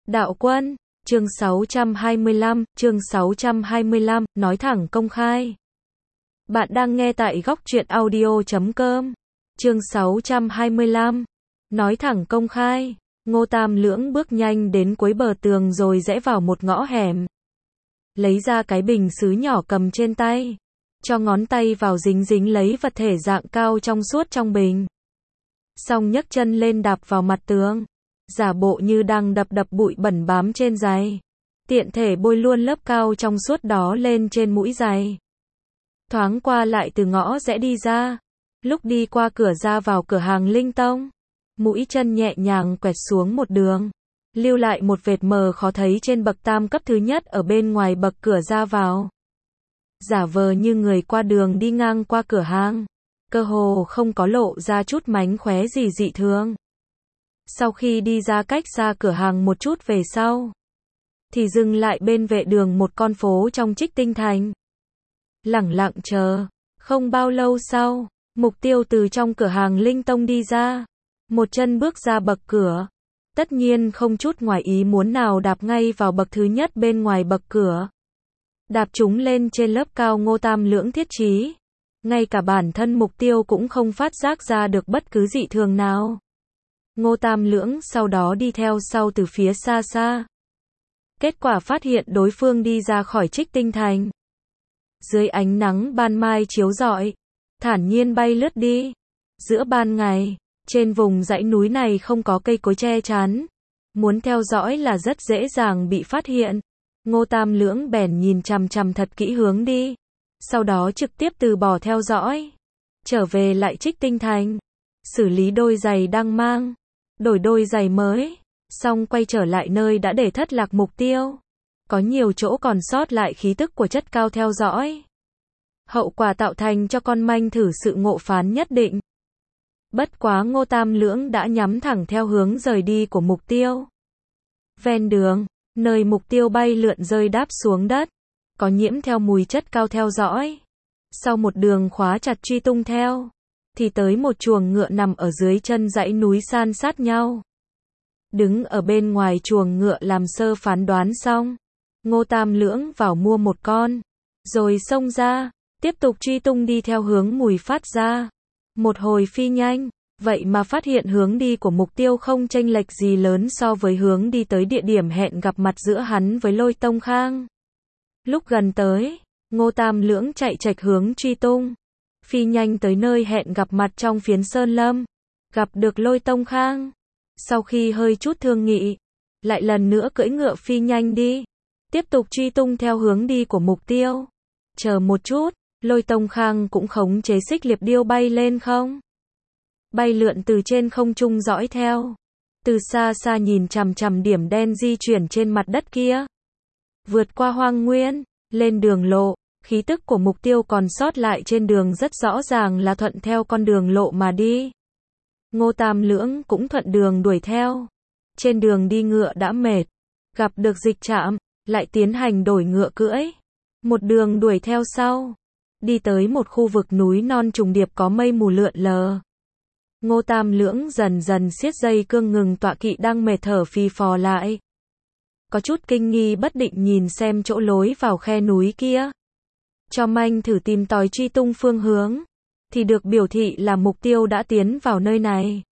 Đạo Quân, chương 625, nói thẳng công khai. Bạn đang nghe tại góc truyện audio.com. Chương 625, nói thẳng công khai. Ngô Tam Lưỡng bước nhanh đến cuối bờ tường rồi rẽ vào một ngõ hẻm. Lấy ra cái bình sứ nhỏ cầm trên tay. Cho ngón tay vào dính dính lấy vật thể dạng cao trong suốt trong bình. Xong nhấc chân lên đạp vào mặt tường. Giả bộ như đang đập bụi bẩn bám trên giày. Tiện thể bôi luôn lớp cao trong suốt đó lên trên mũi giày. Thoáng qua lại từ ngõ rẽ đi ra. Lúc đi qua cửa ra vào cửa hàng Linh Tông, mũi chân nhẹ nhàng quẹt xuống một đường, lưu lại một vệt mờ khó thấy trên bậc tam cấp thứ nhất ở bên ngoài bậc cửa ra vào. Giả vờ như người qua đường đi ngang qua cửa hàng, cơ hồ không có lộ ra chút mánh khóe gì dị thường. Sau khi đi ra cách xa cửa hàng một chút về sau, thì dừng lại bên vệ đường một con phố trong Trích Tinh Thành. Lẳng lặng chờ, không bao lâu sau, Mục Tiêu từ trong cửa hàng Linh Tông đi ra, một chân bước ra bậc cửa, tất nhiên không chút ngoài ý muốn nào đạp ngay vào bậc thứ nhất bên ngoài bậc cửa. Đạp chúng lên trên lớp cao Ngô Tam Lưỡng thiết trí, ngay cả bản thân Mục Tiêu cũng không phát giác ra được bất cứ dị thường nào. Ngô Tam Lưỡng sau đó đi theo sau từ phía xa xa. Kết quả phát hiện đối phương đi ra khỏi Trích Tinh Thành. Dưới ánh nắng ban mai chiếu rọi, thản nhiên bay lướt đi. Giữa ban ngày, trên vùng dãy núi này không có cây cối che chắn. Muốn theo dõi là rất dễ dàng bị phát hiện. Ngô Tam Lưỡng bèn nhìn chằm chằm thật kỹ hướng đi. Sau đó trực tiếp từ bỏ theo dõi. Trở về lại Trích Tinh Thành. Xử lý đôi giày đang mang. Đổi đôi giày mới. Xong quay trở lại nơi đã để thất lạc Mục Tiêu. Có nhiều chỗ còn sót lại khí tức của chất cao theo dõi. Hậu quả tạo thành cho con manh thử sự ngộ phán nhất định. Bất quá Ngô Tam Lưỡng đã nhắm thẳng theo hướng rời đi của Mục Tiêu. Ven đường, nơi Mục Tiêu bay lượn rơi đáp xuống đất, có nhiễm theo mùi chất cao theo dõi. Sau một đường khóa chặt truy tung theo, thì tới một chuồng ngựa nằm ở dưới chân dãy núi san sát nhau. Đứng ở bên ngoài chuồng ngựa làm sơ phán đoán xong, Ngô Tam Lưỡng vào mua một con, rồi xông ra, tiếp tục truy tung đi theo hướng mùi phát ra. Một hồi phi nhanh, vậy mà phát hiện hướng đi của Mục Tiêu không chênh lệch gì lớn so với hướng đi tới địa điểm hẹn gặp mặt giữa hắn với Lôi Tông Khang. Lúc gần tới, Ngô Tam Lưỡng chạy chệch hướng truy tung, phi nhanh tới nơi hẹn gặp mặt trong phiến sơn lâm, gặp được Lôi Tông Khang. Sau khi hơi chút thương nghị, lại lần nữa cưỡi ngựa phi nhanh đi, tiếp tục truy tung theo hướng đi của Mục Tiêu. Chờ một chút, Lôi Tông Khang cũng khống chế xích liệp điêu bay lên không. Bay lượn từ trên không trung dõi theo. Từ xa xa nhìn chằm chằm điểm đen di chuyển trên mặt đất kia. Vượt qua hoang nguyên, lên đường lộ, khí tức của Mục Tiêu còn sót lại trên đường rất rõ ràng là thuận theo con đường lộ mà đi. Ngô Tam Lưỡng cũng thuận đường đuổi theo. Trên đường đi ngựa đã mệt, gặp được dịch trạm, lại tiến hành đổi ngựa cưỡi. Một đường đuổi theo sau, đi tới một khu vực núi non trùng điệp có mây mù lượn lờ. Ngô Tam Lưỡng dần dần siết dây cương ngừng tọa kỵ đang mệt thở phì phò lại. Có chút kinh nghi bất định nhìn xem chỗ lối vào khe núi kia. Cho manh thử tìm tòi truy tung phương hướng, thì được biểu thị là Mục Tiêu đã tiến vào nơi này.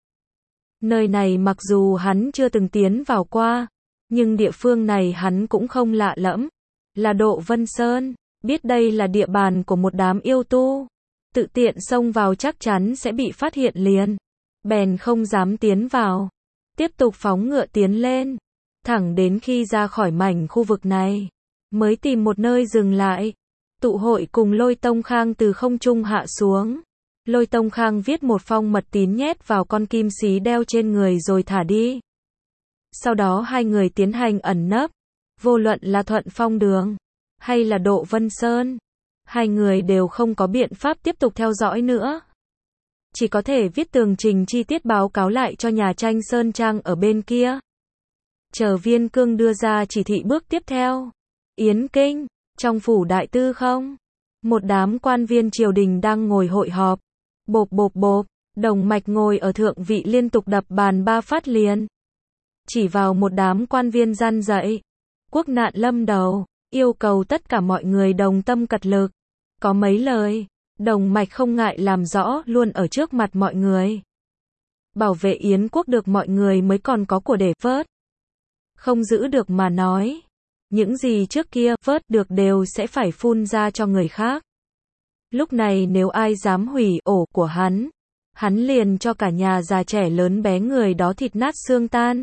Nơi này mặc dù hắn chưa từng tiến vào qua, nhưng địa phương này hắn cũng không lạ lẫm. Là Độ Vân Sơn, biết đây là địa bàn của một đám yêu tu. Tự tiện xông vào chắc chắn sẽ bị phát hiện liền. Bèn không dám tiến vào. Tiếp tục phóng ngựa tiến lên. Thẳng đến khi ra khỏi mảnh khu vực này, mới tìm một nơi dừng lại. Tụ hội cùng Lôi Tông Khang từ không trung hạ xuống. Lôi Tông Khang viết một phong mật tín nhét vào con kim xí đeo trên người rồi thả đi. Sau đó hai người tiến hành ẩn nấp. Vô luận là Thuận Phong Đường hay là Độ Vân Sơn, hai người đều không có biện pháp tiếp tục theo dõi nữa. Chỉ có thể viết tường trình chi tiết báo cáo lại cho nhà tranh Sơn Trang ở bên kia. Chờ Viên Cương đưa ra chỉ thị bước tiếp theo. Yến Kinh, trong phủ đại tư không? Một đám quan viên triều đình đang ngồi hội họp. Bộp bộp bộp, Đồng Mạch ngồi ở thượng vị liên tục đập bàn 3 phát liền. chỉ vào một đám quan viên gian dạy. Quốc nạn lâm đầu, yêu cầu tất cả mọi người đồng tâm cật lực. Có mấy lời, Đồng Mạch không ngại làm rõ luôn ở trước mặt mọi người. Bảo vệ Yến quốc được mọi người mới còn có của để vớt. Không giữ được mà nói. Những gì trước kia vớt được đều sẽ phải phun ra cho người khác. Lúc này nếu ai dám hủy ổ của hắn liền cho cả nhà già trẻ lớn bé người đó thịt nát xương tan.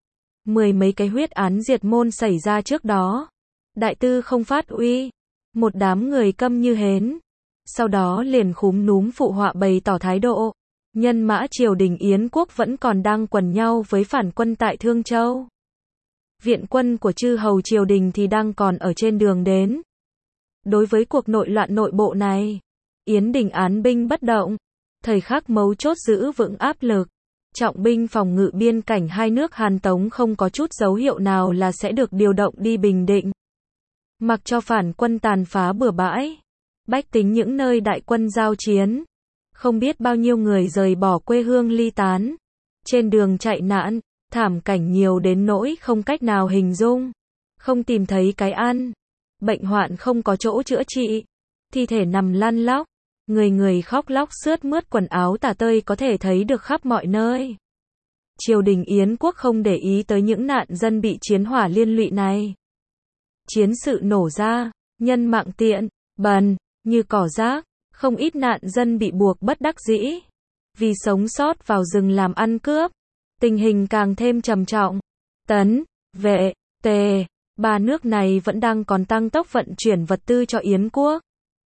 10 mấy cái huyết án diệt môn xảy ra trước đó. Đại tư không phát uy. Một đám người câm như hến. Sau đó liền khúm núm phụ họa bày tỏ thái độ. Nhân mã triều đình Yến quốc vẫn còn đang quần nhau với phản quân tại Thương Châu. Viện quân của chư hầu triều đình thì đang còn ở trên đường đến. Đối với cuộc nội loạn nội bộ này, Yến Đình án binh bất động. Thời khắc mấu chốt giữ vững áp lực. Trọng binh phòng ngự biên cảnh hai nước Hàn Tống không có chút dấu hiệu nào là sẽ được điều động đi Bình Định. Mặc cho phản quân tàn phá bừa bãi. Bách tính những nơi đại quân giao chiến. Không biết bao nhiêu người rời bỏ quê hương ly tán. Trên đường chạy nạn, thảm cảnh nhiều đến nỗi không cách nào hình dung. Không tìm thấy cái ăn. Bệnh hoạn không có chỗ chữa trị. Thi thể nằm lăn lóc. Người người khóc lóc sướt mướt quần áo tả tơi có thể thấy được khắp mọi nơi. Triều đình Yến quốc không để ý tới những nạn dân bị chiến hỏa liên lụy này. Chiến sự nổ ra, nhân mạng tiện, bần, như cỏ rác, không ít nạn dân bị buộc bất đắc dĩ. Vì sống sót vào rừng làm ăn cướp, tình hình càng thêm trầm trọng. Tấn, Vệ, Tề, ba nước này vẫn đang còn tăng tốc vận chuyển vật tư cho Yến quốc.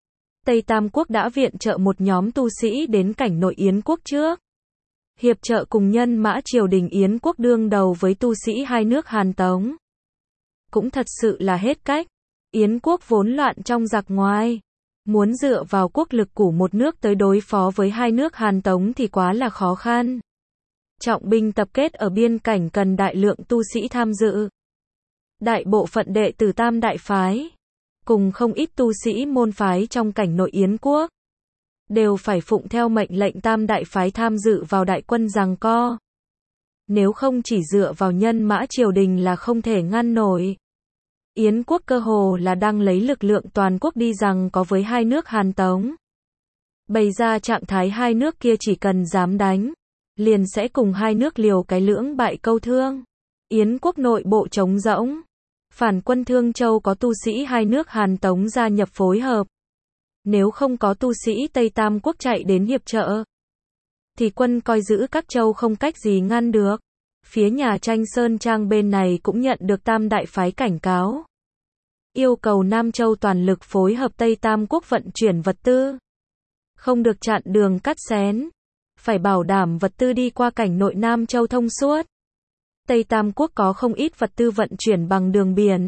Tây Tam quốc đã viện trợ một nhóm tu sĩ đến cảnh nội Yến quốc trước. Hiệp trợ cùng nhân mã triều đình Yến quốc đương đầu với tu sĩ hai nước Hàn Tống. Cũng thật sự là hết cách. Yến quốc vốn loạn trong giặc ngoài. Muốn dựa vào quốc lực của một nước tới đối phó với hai nước Hàn Tống thì quá là khó khăn. Trọng binh tập kết ở biên cảnh cần đại lượng tu sĩ tham dự. Đại bộ phận đệ tử Tam Đại Phái, cùng không ít tu sĩ môn phái trong cảnh nội Yến quốc, đều phải phụng theo mệnh lệnh Tam Đại Phái tham dự vào đại quân giằng co. Nếu không chỉ dựa vào nhân mã triều đình là không thể ngăn nổi. Yến quốc cơ hồ là đang lấy lực lượng toàn quốc đi giằng có với hai nước Hàn Tống. Bày ra trạng thái hai nước kia chỉ cần dám đánh, liền sẽ cùng hai nước liều cái lưỡng bại câu thương. Yến quốc nội bộ trống rỗng. Phản quân Thương Châu có tu sĩ hai nước Hàn Tống gia nhập phối hợp. Nếu không có tu sĩ Tây Tam quốc chạy đến hiệp trợ, thì quân coi giữ các châu không cách gì ngăn được. Phía nhà tranh Sơn Trang bên này cũng nhận được Tam Đại Phái cảnh cáo. Yêu cầu Nam Châu toàn lực phối hợp Tây Tam quốc vận chuyển vật tư. Không được chặn đường cắt xén. Phải bảo đảm vật tư đi qua cảnh nội Nam Châu thông suốt. Tây Tam quốc có không ít vật tư vận chuyển bằng đường biển.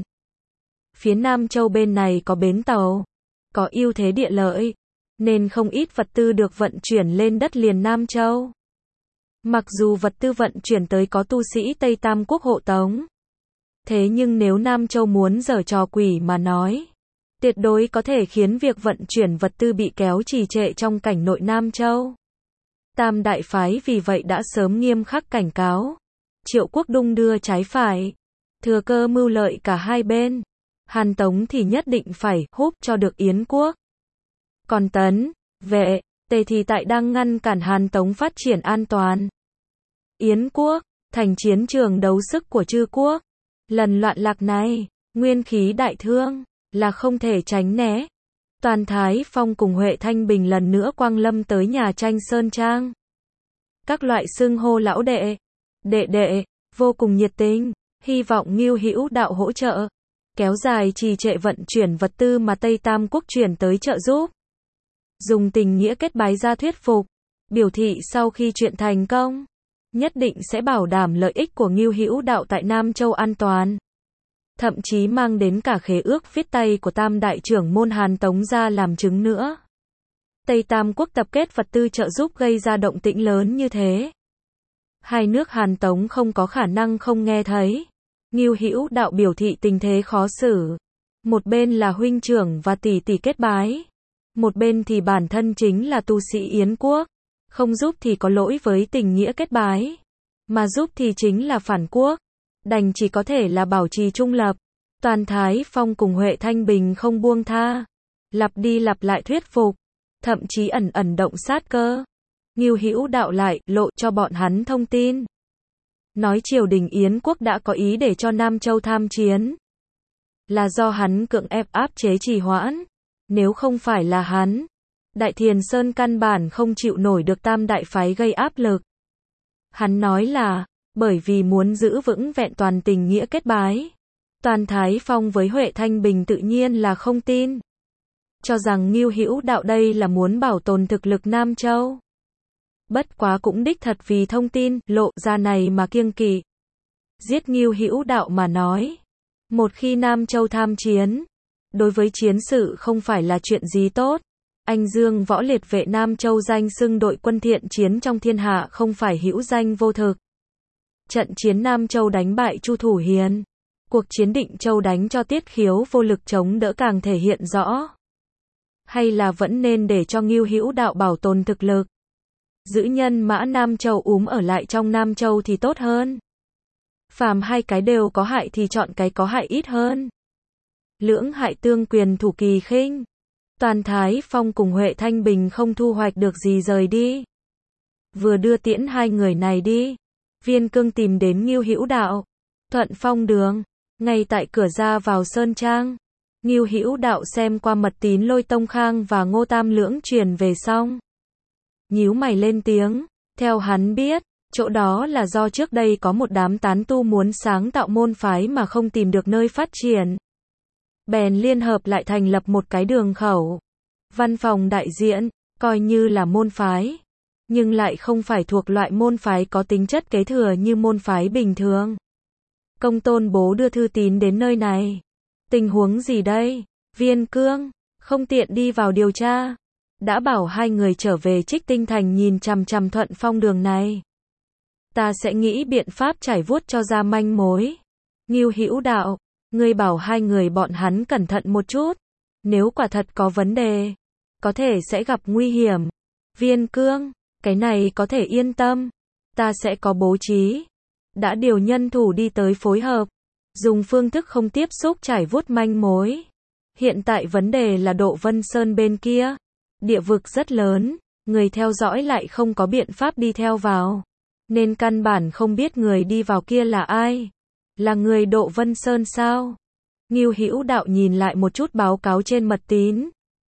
Phía Nam Châu bên này có bến tàu, có ưu thế địa lợi, nên không ít vật tư được vận chuyển lên đất liền Nam Châu. Mặc dù vật tư vận chuyển tới có tu sĩ Tây Tam quốc hộ tống, thế nhưng nếu Nam Châu muốn giở trò quỷ mà nói, tuyệt đối có thể khiến việc vận chuyển vật tư bị kéo trì trệ trong cảnh nội Nam Châu. Tam Đại Phái vì vậy đã sớm nghiêm khắc cảnh cáo. Triệu quốc đung đưa trái phải, thừa cơ mưu lợi cả hai bên. Hàn Tống thì nhất định phải húp cho được Yến quốc. Còn Tấn, Vệ, Tề thì tại đang ngăn cản Hàn Tống phát triển an toàn. Yến quốc, thành chiến trường đấu sức của chư quốc. Lần loạn lạc này, nguyên khí đại thương, là không thể tránh né. Toàn Thái Phong cùng Huệ Thanh Bình lần nữa quang lâm tới nhà tranh Sơn Trang. Các loại xưng hô lão đệ, đệ đệ, vô cùng nhiệt tình, hy vọng Ngưu Hữu đạo hỗ trợ, kéo dài trì trệ vận chuyển vật tư mà Tây Tam quốc chuyển tới trợ giúp. Dùng tình nghĩa kết bái ra thuyết phục, biểu thị sau khi chuyện thành công, nhất định sẽ bảo đảm lợi ích của Ngưu Hữu đạo tại Nam Châu an toàn. Thậm chí mang đến cả khế ước viết tay của Tam Đại trưởng môn Hàn Tống ra làm chứng nữa. Tây Tam quốc tập kết vật tư trợ giúp gây ra động tĩnh lớn như thế. Hai nước Hàn Tống không có khả năng không nghe thấy. Ngưu Hữu đạo biểu thị tình thế khó xử. Một bên là huynh trưởng và tỷ tỷ kết bái. Một bên thì bản thân chính là tu sĩ Yến quốc. Không giúp thì có lỗi với tình nghĩa kết bái. Mà giúp thì chính là phản quốc. đành chỉ có thể là bảo trì trung lập. Toàn Thái Phong cùng Huệ Thanh Bình không buông tha, lặp đi lặp lại thuyết phục, thậm chí ẩn ẩn động sát cơ. Ngưu Hữu Đạo lại lộ cho bọn hắn thông tin, nói triều đình Yến quốc đã có ý để cho Nam Châu tham chiến, là do hắn cưỡng ép áp chế trì hoãn. Nếu không phải là hắn, Đại Thiền Sơn căn bản không chịu nổi được tam đại phái gây áp lực. Hắn nói là, bởi vì muốn giữ vững vẹn toàn tình nghĩa kết bái. Toàn Thái Phong với Huệ Thanh Bình tự nhiên là không tin, cho rằng Ngưu Hữu Đạo đây là muốn bảo tồn thực lực Nam Châu. Bất quá cũng đích thật vì thông tin lộ ra này mà kiêng kỵ. Giết Ngưu Hữu Đạo mà nói, một khi Nam Châu tham chiến, đối với chiến sự không phải là chuyện gì tốt. Anh Dương Võ Liệt Vệ Nam Châu danh xưng đội quân thiện chiến trong thiên hạ không phải hữu danh vô thực. Trận chiến Nam Châu đánh bại Chu Thủ Hiền, cuộc chiến Định Châu đánh cho Tiết Khiếu vô lực chống đỡ càng thể hiện rõ. Hay là vẫn nên để cho Ngưu Hữu Đạo bảo tồn thực lực, giữ nhân mã Nam Châu ở lại trong Nam Châu thì tốt hơn. Phàm hai cái đều có hại thì chọn cái có hại ít hơn. Lưỡng hại tương quyền thủ kỳ khinh. Toàn Thái Phong cùng Huệ Thanh Bình không thu hoạch được gì rời đi. Vừa đưa tiễn hai người này đi, Viên Cương tìm đến Ngưu Hữu Đạo. Thuận Phong Đường, ngay tại cửa ra vào Sơn Trang. Ngưu Hữu Đạo xem qua mật tín Lôi Tông Khang và Ngô Tam Lưỡng truyền về xong, nhíu mày lên tiếng. Theo hắn biết, chỗ đó là do trước đây có một đám tán tu muốn sáng tạo môn phái mà không tìm được nơi phát triển, bèn liên hợp lại thành lập một cái đường khẩu, văn phòng đại diện, coi như là môn phái, nhưng lại không phải thuộc loại môn phái có tính chất kế thừa như môn phái bình thường. Công Tôn Bố đưa thư tín đến nơi này. Tình huống gì đây? Viên Cương, không tiện đi vào điều tra. Đã bảo hai người trở về Trích Tinh Thành nhìn chằm chằm Thuận Phong Đường này. Ta sẽ nghĩ biện pháp trải vuốt cho ra manh mối. Ngưu Hữu Đạo, ngươi bảo hai người bọn hắn cẩn thận một chút. Nếu quả thật có vấn đề, có thể sẽ gặp nguy hiểm. Viên Cương, cái này có thể yên tâm. Ta sẽ có bố trí. Đã điều nhân thủ đi tới phối hợp, dùng phương thức không tiếp xúc trải vuốt manh mối. Hiện tại vấn đề là Độ Vân Sơn bên kia, địa vực rất lớn, người theo dõi lại không có biện pháp đi theo vào, nên căn bản không biết người đi vào kia là ai. Là người Độ Vân Sơn sao? Ngưu Hữu Đạo nhìn lại một chút báo cáo trên mật tín,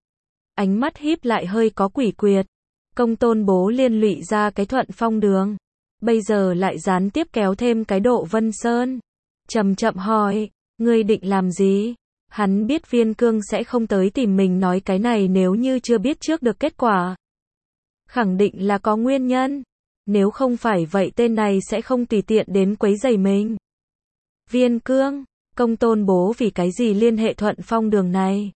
ánh mắt híp lại hơi có quỷ quyệt. Công Tôn Bố liên lụy ra cái Thuận Phong Đường, bây giờ lại gián tiếp kéo thêm cái Độ Vân Sơn. Chậm chậm hỏi, ngươi định làm gì? Hắn biết Viên Cương sẽ không tới tìm mình nói cái này nếu như chưa biết trước được kết quả. Khẳng định là có nguyên nhân. Nếu không phải vậy tên này sẽ không tùy tiện đến quấy rầy mình. Viên Cương, Công Tôn Bố vì cái gì liên hệ Thuận Phong Đường này?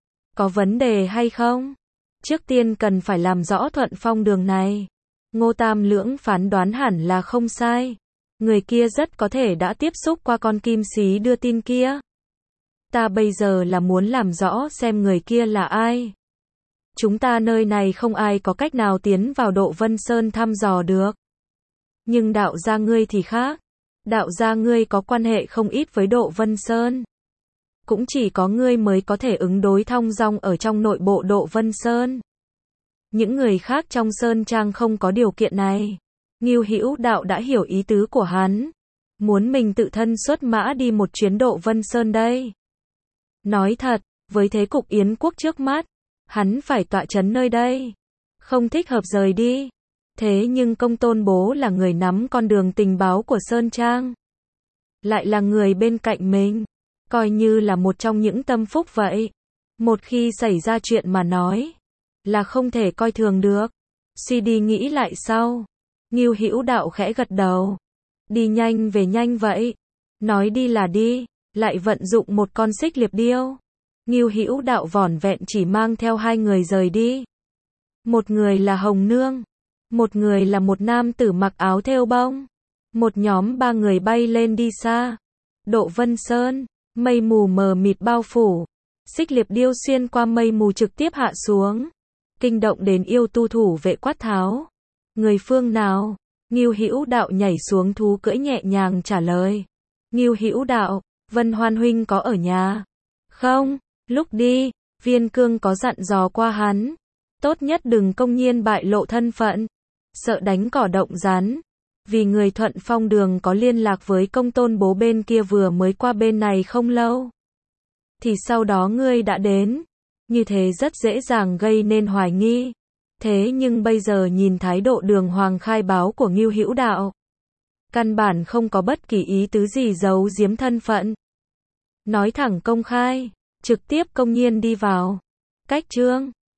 Có vấn đề hay không? Trước tiên cần phải làm rõ Thuận Phong Đường này. Ngô Tam Lưỡng phán đoán hẳn là không sai. Người kia rất có thể đã tiếp xúc qua con kim xí đưa tin kia. Ta bây giờ là muốn làm rõ xem người kia là ai. Chúng ta nơi này không ai có cách nào tiến vào Độ Vân Sơn thăm dò được. Nhưng đạo gia ngươi thì khác. Đạo gia ngươi có quan hệ không ít với Độ Vân Sơn. Cũng chỉ có ngươi mới có thể ứng đối thong dong ở trong nội bộ Độ Vân Sơn. Những người khác trong Sơn Trang không có điều kiện này. Ngưu Hữu Đạo đã hiểu ý tứ của hắn. Muốn mình tự thân xuất mã đi một chuyến Độ Vân Sơn đây. Nói thật, với thế cục Yến quốc trước mắt, hắn phải tọa chấn nơi đây. Không thích hợp rời đi. Thế nhưng Công Tôn Bố là người nắm con đường tình báo của Sơn Trang. Lại là người bên cạnh mình. Coi như là một trong những tâm phúc vậy. Một khi xảy ra chuyện mà nói, là không thể coi thường được. Suy đi nghĩ lại sau, Ngưu Hữu Đạo khẽ gật đầu. Đi nhanh về nhanh vậy. Nói đi là đi, lại vận dụng một con xích liệp điêu. Ngưu Hữu Đạo vỏn vẹn chỉ mang theo hai người rời đi. Một người là Hồng Nương, một người là một nam tử mặc áo thêu bông. Một nhóm ba người bay lên đi xa. Độ Vân Sơn, mây mù mờ mịt bao phủ. Xích liệp điêu xuyên qua mây mù trực tiếp hạ xuống, kinh động đến yêu tu thủ vệ quát tháo. Người phương nào? Ngưu Hữu Đạo nhảy xuống thú cưỡi nhẹ nhàng trả lời. Ngưu Hữu Đạo, Vân Hoan huynh có ở nhà không? Lúc đi, Viên Cương có dặn dò qua hắn, tốt nhất đừng công nhiên bại lộ thân phận, sợ đánh cỏ động rắn. Vì người Thuận Phong Đường có liên lạc với Công Tôn bố bên kia vừa mới qua bên này không lâu, thì sau đó ngươi đã đến, như thế rất dễ dàng gây nên hoài nghi. Thế nhưng bây giờ nhìn thái độ đường hoàng khai báo của Ngưu Hữu Đạo, căn bản không có bất kỳ ý tứ gì giấu giếm thân phận. Nói thẳng công khai, trực tiếp công nhiên đi vào. Cách chương